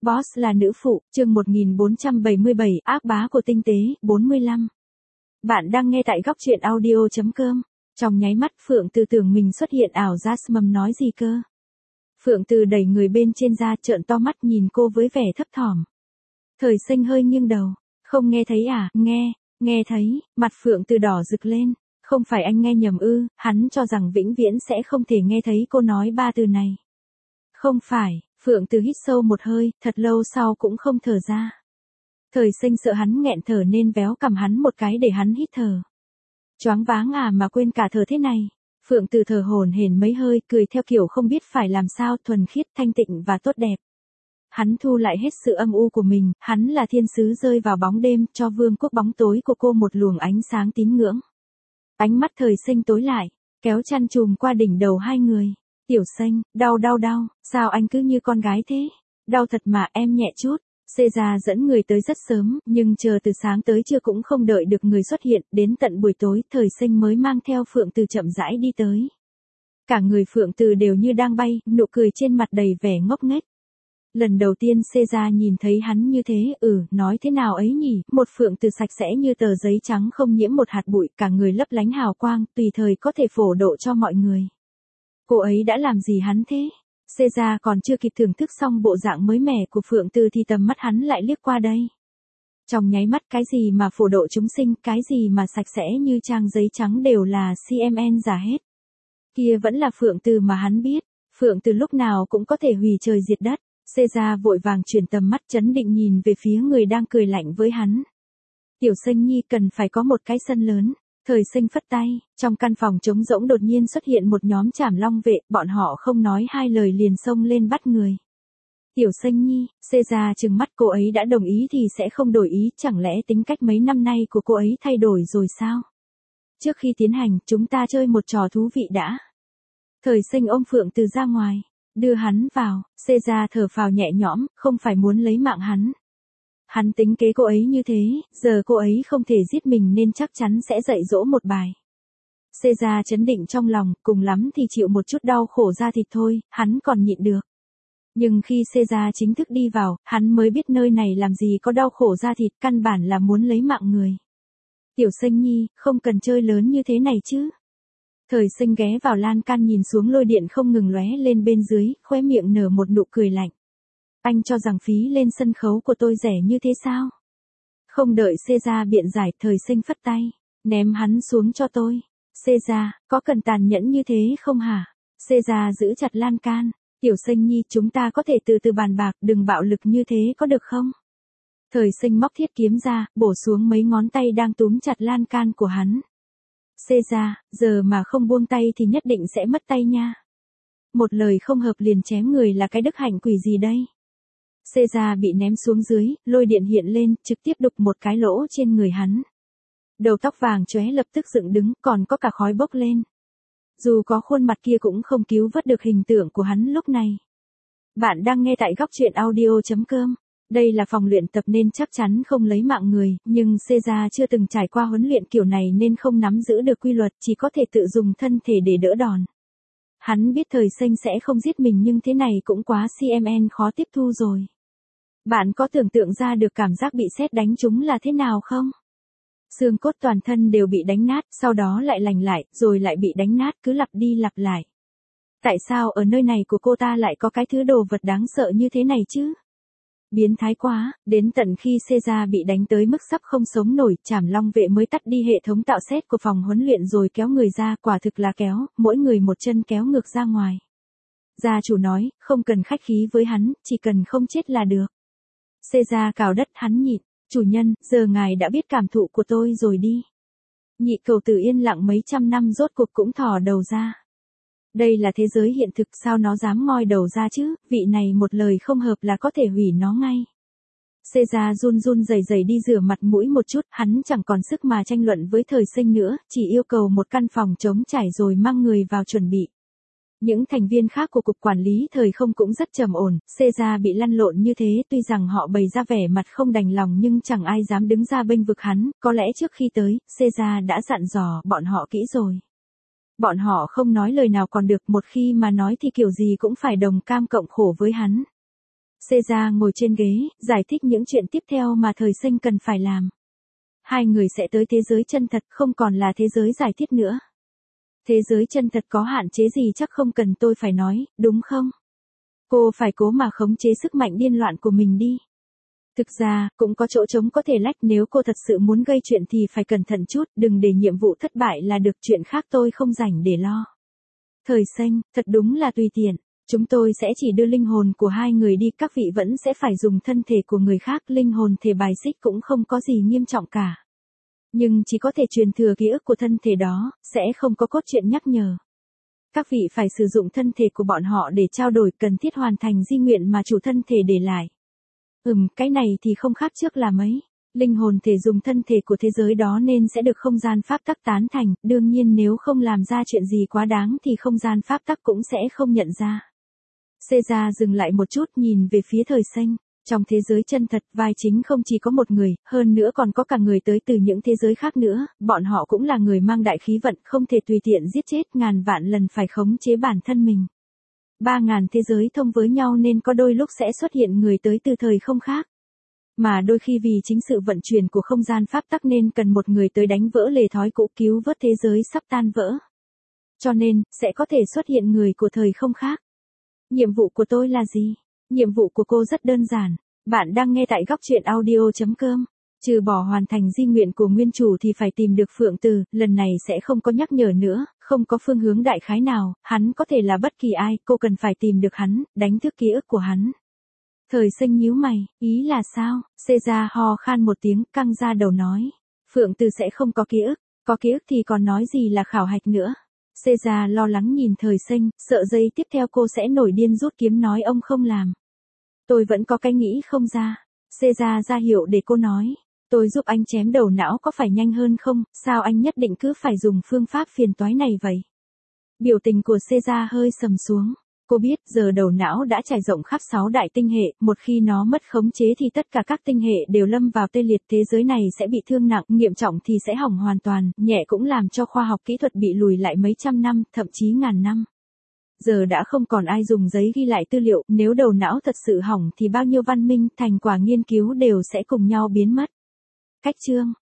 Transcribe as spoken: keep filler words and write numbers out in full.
Boss là nữ phụ, chương một nghìn bốn trăm bảy mươi bảy, ác bá của tinh tế, bốn mươi lăm. Bạn đang nghe tại góc truyện audio chấm com. Trong nháy mắt Phượng Từ tưởng mình xuất hiện ảo giác, mầm nói gì cơ. Phượng Từ đẩy người bên trên ra, trợn to mắt nhìn cô với vẻ thấp thỏm. Thời Sinh hơi nghiêng đầu, không nghe thấy à, nghe, nghe thấy, mặt Phượng Từ đỏ rực lên. Không phải anh nghe nhầm ư, hắn cho rằng vĩnh viễn sẽ không thể nghe thấy cô nói ba từ này. Không phải, Phượng Từ hít sâu một hơi, thật lâu sau cũng không thở ra. Thời Sinh sợ hắn nghẹn thở nên véo cằm hắn một cái để hắn hít thở. Choáng váng à mà quên cả thở thế này. Phượng Từ thở hổn hển mấy hơi, cười theo kiểu không biết phải làm sao, thuần khiết, thanh tịnh và tốt đẹp. Hắn thu lại hết sự âm u của mình, hắn là thiên sứ rơi vào bóng đêm, cho vương quốc bóng tối của cô một luồng ánh sáng tín ngưỡng. Ánh mắt Thời Sinh tối lại, kéo chăn chùm qua đỉnh đầu hai người. Tiểu Sinh, đau đau đau, sao anh cứ như con gái thế? Đau thật mà, em nhẹ chút. Xê ra dẫn người tới rất sớm, nhưng chờ từ sáng tới trưa cũng không đợi được người xuất hiện, đến tận buổi tối, Thời Sinh mới mang theo Phượng Từ chậm rãi đi tới. Cả người Phượng Từ đều như đang bay, nụ cười trên mặt đầy vẻ ngốc nghếch. Lần đầu tiên Xê ra nhìn thấy hắn như thế, ừ, nói thế nào ấy nhỉ, một Phượng Từ sạch sẽ như tờ giấy trắng không nhiễm một hạt bụi, cả người lấp lánh hào quang, tùy thời có thể phổ độ cho mọi người. Cô ấy đã làm gì hắn thế? Xê ra còn chưa kịp thưởng thức xong bộ dạng mới mẻ của Phượng Từ thì tầm mắt hắn lại liếc qua đây. Trong nháy mắt, cái gì mà phổ độ chúng sinh, cái gì mà sạch sẽ như trang giấy trắng đều là xê em en giả hết. Kia vẫn là Phượng Từ mà hắn biết, Phượng Từ lúc nào cũng có thể hủy trời diệt đất. Xê ra vội vàng chuyển tầm mắt chấn định nhìn về phía người đang cười lạnh với hắn. Tiểu Sinh nhi cần phải có một cái sân lớn. Thời Sinh phất tay, trong căn phòng trống rỗng đột nhiên xuất hiện một nhóm Trảm Long vệ, bọn họ không nói hai lời liền xông lên bắt người. Tiểu Sinh nhi, Xê ra trừng mắt, cô ấy đã đồng ý thì sẽ không đổi ý, chẳng lẽ tính cách mấy năm nay của cô ấy thay đổi rồi sao? Trước khi tiến hành, chúng ta chơi một trò thú vị đã. Thời Sinh ôm Phượng Từ ra ngoài, đưa hắn vào. Xê ra thở phào nhẹ nhõm, không phải muốn lấy mạng hắn. Hắn tính kế cô ấy như thế, giờ cô ấy không thể giết mình nên chắc chắn sẽ dạy dỗ một bài. Xê ra chấn định trong lòng, cùng lắm thì chịu một chút đau khổ da thịt thôi, hắn còn nhịn được. Nhưng khi Xê ra chính thức đi vào, hắn mới biết nơi này làm gì có đau khổ da thịt, căn bản là muốn lấy mạng người. Tiểu Sinh nhi, không cần chơi lớn như thế này chứ. Thời Sinh ghé vào lan can nhìn xuống lôi điện không ngừng lóe lên bên dưới, khóe miệng nở một nụ cười lạnh. Anh cho rằng phí lên sân khấu của tôi rẻ như thế sao? Không đợi Xê ra biện giải, Thời Sinh phất tay, ném hắn xuống cho tôi. Xê ra, có cần tàn nhẫn như thế không hả? Xê ra giữ chặt lan can. Tiểu Sinh nhi, chúng ta có thể từ từ bàn bạc, đừng bạo lực như thế có được không? Thời Sinh móc thiết kiếm ra, bổ xuống mấy ngón tay đang túm chặt lan can của hắn. Xê ra, giờ mà không buông tay thì nhất định sẽ mất tay nha. Một lời không hợp liền chém người là cái đức hạnh quỷ gì đây? Xê ra bị ném xuống dưới, lôi điện hiện lên, trực tiếp đục một cái lỗ trên người hắn. Đầu tóc vàng chóe lập tức dựng đứng, còn có cả khói bốc lên. Dù có khuôn mặt kia cũng không cứu vớt được hình tượng của hắn lúc này. Bạn đang nghe tại góc truyện audio chấm com. Đây là phòng luyện tập nên chắc chắn không lấy mạng người, nhưng Xê ra chưa từng trải qua huấn luyện kiểu này nên không nắm giữ được quy luật, chỉ có thể tự dùng thân thể để đỡ đòn. Hắn biết Thời Sinh sẽ không giết mình nhưng thế này cũng quá xê em en khó tiếp thu rồi. Bạn có tưởng tượng ra được cảm giác bị sét đánh trúng là thế nào không? Xương cốt toàn thân đều bị đánh nát, sau đó lại lành lại, rồi lại bị đánh nát, cứ lặp đi lặp lại. Tại sao ở nơi này của cô ta lại có cái thứ đồ vật đáng sợ như thế này chứ? Biến thái quá, đến tận khi Xê ra bị đánh tới mức sắp không sống nổi, Trảm Long vệ mới tắt đi hệ thống tạo sét của phòng huấn luyện rồi kéo người ra, quả thực là kéo, mỗi người một chân kéo ngược ra ngoài. Gia chủ nói, không cần khách khí với hắn, chỉ cần không chết là được. Xê ra cào đất, hắn nhịn, chủ nhân, giờ ngài đã biết cảm thụ của tôi rồi đi. Nhị cầu tử yên lặng mấy trăm năm rốt cuộc cũng thò đầu ra. Đây là thế giới hiện thực, sao nó dám ngoi đầu ra chứ, vị này một lời không hợp là có thể hủy nó ngay. Xê ra run run rẩy rẩy đi rửa mặt mũi một chút, hắn chẳng còn sức mà tranh luận với Thời Sinh nữa, chỉ yêu cầu một căn phòng trống trải rồi mang người vào chuẩn bị. Những thành viên khác của cục quản lý thời không cũng rất trầm ổn, Xê ra bị lăn lộn như thế, tuy rằng họ bày ra vẻ mặt không đành lòng nhưng chẳng ai dám đứng ra bênh vực hắn, có lẽ trước khi tới, Xê ra đã dặn dò bọn họ kỹ rồi. Bọn họ không nói lời nào còn được, một khi mà nói thì kiểu gì cũng phải đồng cam cộng khổ với hắn. Caesar ngồi trên ghế, giải thích những chuyện tiếp theo mà thời sinh cần phải làm. Hai người sẽ tới thế giới chân thật, không còn là thế giới giải thiết nữa. Thế giới chân thật có hạn chế gì chắc không cần tôi phải nói, đúng không? Cô phải cố mà khống chế sức mạnh điên loạn của mình đi. Thực ra, cũng có chỗ trống có thể lách, nếu cô thật sự muốn gây chuyện thì phải cẩn thận chút, đừng để nhiệm vụ thất bại là được, chuyện khác tôi không rảnh để lo. Thời sinh, thật đúng là tùy tiện. Chúng tôi sẽ chỉ đưa linh hồn của hai người đi, các vị vẫn sẽ phải dùng thân thể của người khác, linh hồn thể bài xích cũng không có gì nghiêm trọng cả. Nhưng chỉ có thể truyền thừa ký ức của thân thể đó, sẽ không có cốt truyện nhắc nhở. Các vị phải sử dụng thân thể của bọn họ để trao đổi, cần thiết hoàn thành di nguyện mà chủ thân thể để lại. Ừm, cái này thì không khác trước là mấy. Linh hồn thể dùng thân thể của thế giới đó nên sẽ được không gian pháp tắc tán thành, đương nhiên nếu không làm ra chuyện gì quá đáng thì không gian pháp tắc cũng sẽ không nhận ra. Caesar dừng lại một chút, nhìn về phía thời sinh. Trong thế giới chân thật, vai chính không chỉ có một người, hơn nữa còn có cả người tới từ những thế giới khác nữa, bọn họ cũng là người mang đại khí vận, không thể tùy tiện giết chết, ngàn vạn lần phải khống chế bản thân mình. Ba ngàn thế giới thông với nhau nên có đôi lúc sẽ xuất hiện người tới từ thời không khác. Mà đôi khi vì chính sự vận chuyển của không gian pháp tắc nên cần một người tới đánh vỡ lề thói cũ, cứu vớt thế giới sắp tan vỡ. Cho nên, sẽ có thể xuất hiện người của thời không khác. Nhiệm vụ của tôi là gì? Nhiệm vụ của cô rất đơn giản. Bạn đang nghe tại góc truyện audio chấm com. Trừ bỏ hoàn thành di nguyện của nguyên chủ thì phải tìm được Phượng Từ, lần này sẽ không có nhắc nhở nữa, không có phương hướng đại khái nào, hắn có thể là bất kỳ ai, cô cần phải tìm được hắn, đánh thức ký ức của hắn. Thời sinh nhíu mày, ý là sao? Caesar ho khan một tiếng, căng ra đầu nói. Phượng Từ sẽ không có ký ức, có ký ức thì còn nói gì là khảo hạch nữa. Caesar lo lắng nhìn thời sinh, sợ giây tiếp theo cô sẽ nổi điên rút kiếm nói ông không làm. Tôi vẫn có cái nghĩ không ra. Caesar ra hiệu để cô nói. Tôi giúp anh chém đầu não có phải nhanh hơn không, sao anh nhất định cứ phải dùng phương pháp phiền toái này vậy? Biểu tình của Caesar hơi sầm xuống. Cô biết giờ đầu não đã trải rộng khắp sáu đại tinh hệ, một khi nó mất khống chế thì tất cả các tinh hệ đều lâm vào tê liệt, thế giới này sẽ bị thương nặng, nghiêm trọng thì sẽ hỏng hoàn toàn, nhẹ cũng làm cho khoa học kỹ thuật bị lùi lại mấy trăm năm, thậm chí ngàn năm. Giờ đã không còn ai dùng giấy ghi lại tư liệu, nếu đầu não thật sự hỏng thì bao nhiêu văn minh, thành quả nghiên cứu đều sẽ cùng nhau biến mất. Cách chương